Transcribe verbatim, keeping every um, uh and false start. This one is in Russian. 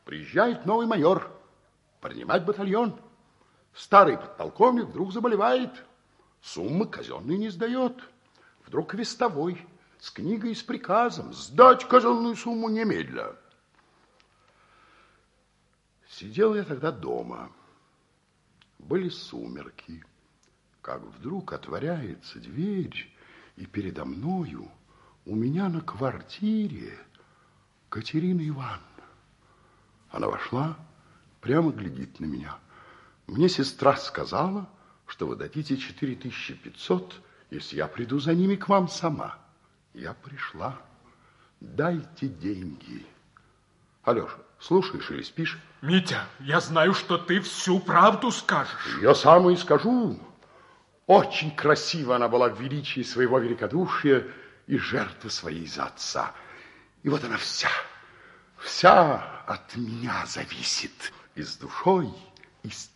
Приезжает новый майор принимать батальон. Старый подполковник вдруг заболевает. Суммы казенные не сдает. Вдруг вестовой с книгой и с приказом сдать казенную сумму немедля. Сидел я тогда дома. Были сумерки. Как вдруг отворяется дверь, и передо мною у меня на квартире Катерина Ивановна. Она вошла, прямо глядит на меня. Мне сестра сказала, что вы дадите четыре тысячи пятьсот, если я приду за ними к вам сама. Я пришла. Дайте деньги. Алеша, слушаешь или спишь? Митя, я знаю, что ты всю правду скажешь. Я сам и скажу. Очень красиво она была в величии своего великодушия и жертвы своей за отца. И вот она вся, вся от меня зависит. И с душой, и с